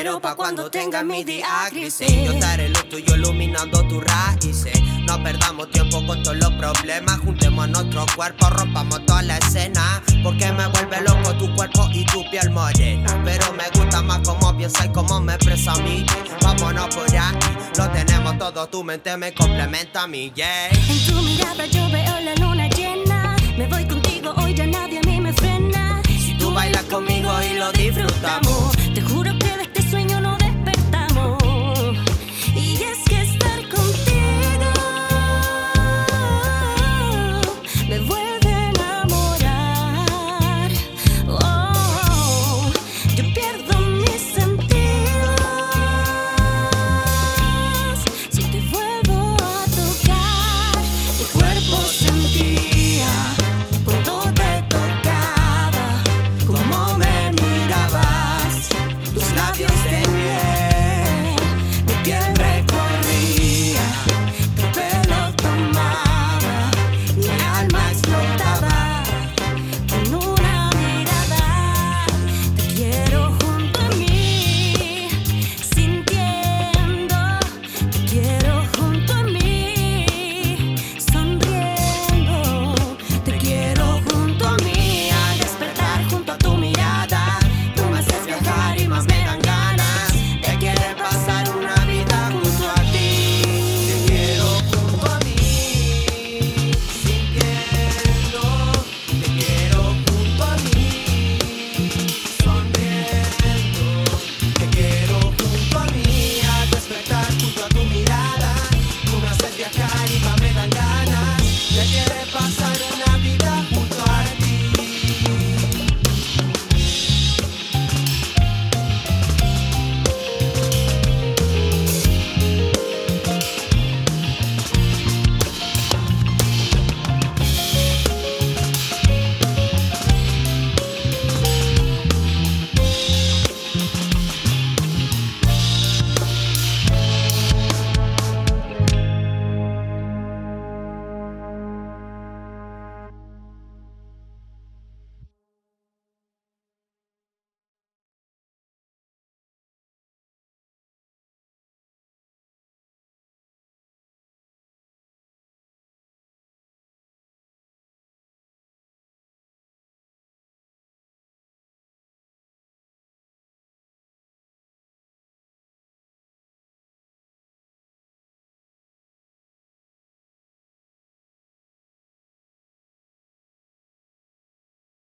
pero pa' cuando tenga mi diácrisis. Yo estaré lo tuyo iluminando tus raíces. No perdamos tiempo con todos los problemas. Juntemos nuestros cuerpos, rompamos toda la escena. Porque me vuelve loco tu cuerpo y tu piel morena. Pero me gusta más cómo piensas y cómo me expresa a mí. Vámonos por ahí, lo tenemos todo. Tu mente me complementa a mí, yeah. En tu mirada yo veo la luna llena. Me voy contigo, hoy ya nadie a mí me frena. Si tú bailas conmigo y lo disfrutamos.